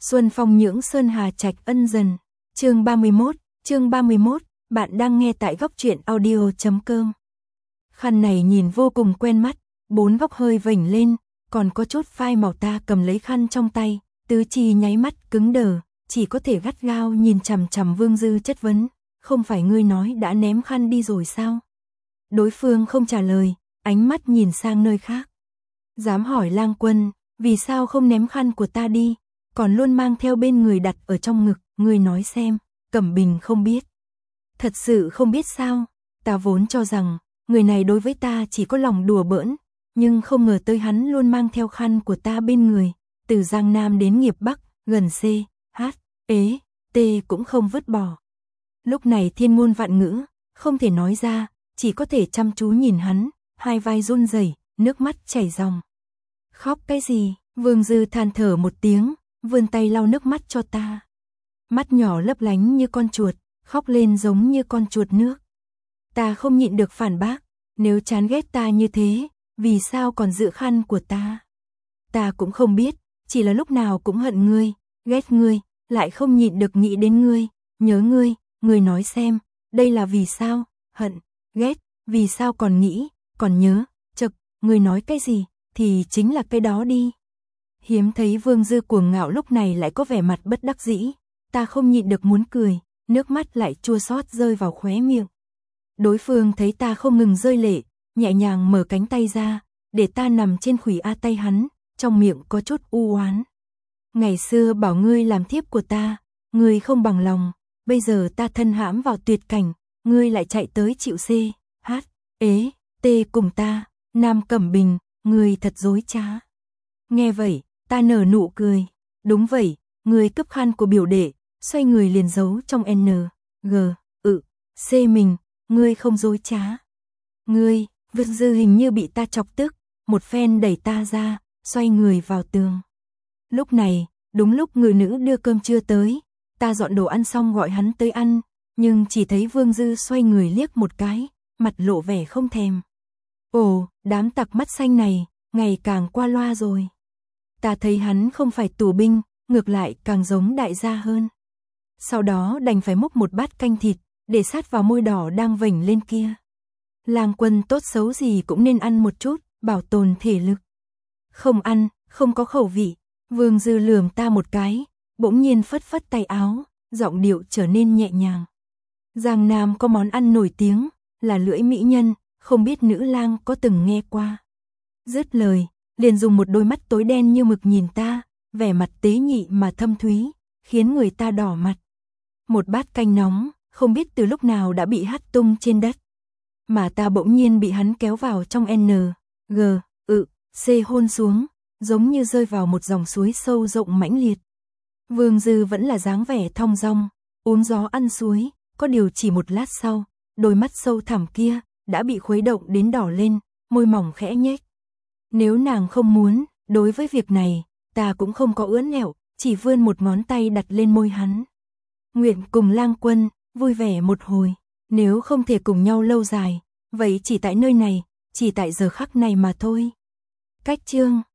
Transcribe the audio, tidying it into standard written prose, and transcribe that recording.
Xuân phong nhưỡng sơn hà trạch ân dần. Chương 31, bạn đang nghe tại góc truyện audio.com. Khăn này nhìn vô cùng quen mắt, bốn góc hơi vểnh lên, còn có chút phai màu. Ta cầm lấy khăn trong tay, tứ chi nháy mắt cứng đờ, chỉ có thể gắt gao nhìn chằm chằm Vương Dư chất vấn, không phải ngươi nói đã ném khăn đi rồi sao? Đối phương không trả lời, ánh mắt nhìn sang nơi khác. Dám hỏi Lang Quân, vì sao không ném khăn của ta đi, còn luôn mang theo bên người đặt ở trong ngực, ngươi nói xem, Cẩm Bình không biết. Thật sự không biết sao, ta vốn cho rằng, người này đối với ta chỉ có lòng đùa bỡn, nhưng không ngờ tới hắn luôn mang theo khăn của ta bên người, từ Giang Nam đến Nghiệp Bắc, gần C, H, E, T cũng không vứt bỏ. Lúc này thiên ngôn vạn ngữ, không thể nói ra, chỉ có thể chăm chú nhìn hắn, hai vai run rẩy, nước mắt chảy ròng. Khóc cái gì? Vương Dư than thở một tiếng, vươn tay lau nước mắt cho ta. Mắt nhỏ lấp lánh như con chuột, khóc lên giống như con chuột nước. Ta không nhịn được phản bác, nếu chán ghét ta như thế, vì sao còn giữ khăn của ta? Ta cũng không biết, chỉ là lúc nào cũng hận ngươi, ghét ngươi, lại không nhịn được nghĩ đến ngươi, nhớ ngươi, ngươi nói xem, đây là vì sao? Hận, ghét, vì sao còn nghĩ, còn nhớ, chực, ngươi nói cái gì, thì chính là cái đó đi. Hiếm thấy Vương Dư cuồng ngạo lúc này lại có vẻ mặt bất đắc dĩ, ta không nhịn được muốn cười, nước mắt lại chua xót rơi vào khóe miệng. Đối phương thấy ta không ngừng rơi lệ, nhẹ nhàng mở cánh tay ra, để ta nằm trên khuỷu tay hắn, trong miệng có chút u oán. Ngày xưa bảo ngươi làm thiếp của ta, ngươi không bằng lòng, bây giờ ta thân hãm vào tuyệt cảnh, ngươi lại chạy tới chịu C, H, E, T cùng ta, Nam Cẩm Bình, ngươi thật dối trá. Nghe vậy, ta nở nụ cười, đúng vậy, ngươi cướp khăn của biểu đệ, xoay người liền giấu trong N, G, C mình, ngươi không dối trá. Ngươi, Vương Dư hình như bị ta chọc tức, một phen đẩy ta ra, xoay người vào tường. Lúc này, đúng lúc người nữ đưa cơm trưa tới, ta dọn đồ ăn xong gọi hắn tới ăn, nhưng chỉ thấy Vương Dư xoay người liếc một cái, mặt lộ vẻ không thèm. Ồ, đám tặc mắt xanh này, ngày càng qua loa rồi. Ta thấy hắn không phải tù binh, ngược lại càng giống đại gia hơn. Sau đó đành phải múc một bát canh thịt, để sát vào môi đỏ đang vểnh lên kia. Lang Quân tốt xấu gì cũng nên ăn một chút, bảo tồn thể lực. Không ăn, không có khẩu vị. Vương Dư lườm ta một cái, bỗng nhiên phất phất tay áo, giọng điệu trở nên nhẹ nhàng. Giang Nam có món ăn nổi tiếng, là lưỡi mỹ nhân, không biết nữ lang có từng nghe qua. Dứt lời, liền dùng một đôi mắt tối đen như mực nhìn ta, vẻ mặt tế nhị mà thâm thúy, khiến người ta đỏ mặt. Một bát canh nóng, không biết từ lúc nào đã bị hất tung trên đất. Mà ta bỗng nhiên bị hắn kéo vào trong N, G, C hôn xuống, giống như rơi vào một dòng suối sâu rộng mãnh liệt. Vương Dư vẫn là dáng vẻ thong dong, uống gió ăn suối, có điều chỉ một lát sau, đôi mắt sâu thẳm kia đã bị khuấy động đến đỏ lên, môi mỏng khẽ nhếch. Nếu nàng không muốn, đối với việc này, ta cũng không có ưỡn ẹo, chỉ vươn một ngón tay đặt lên môi hắn. Nguyện cùng Lang Quân, vui vẻ một hồi, nếu không thể cùng nhau lâu dài, vậy chỉ tại nơi này, chỉ tại giờ khắc này mà thôi. Cách chương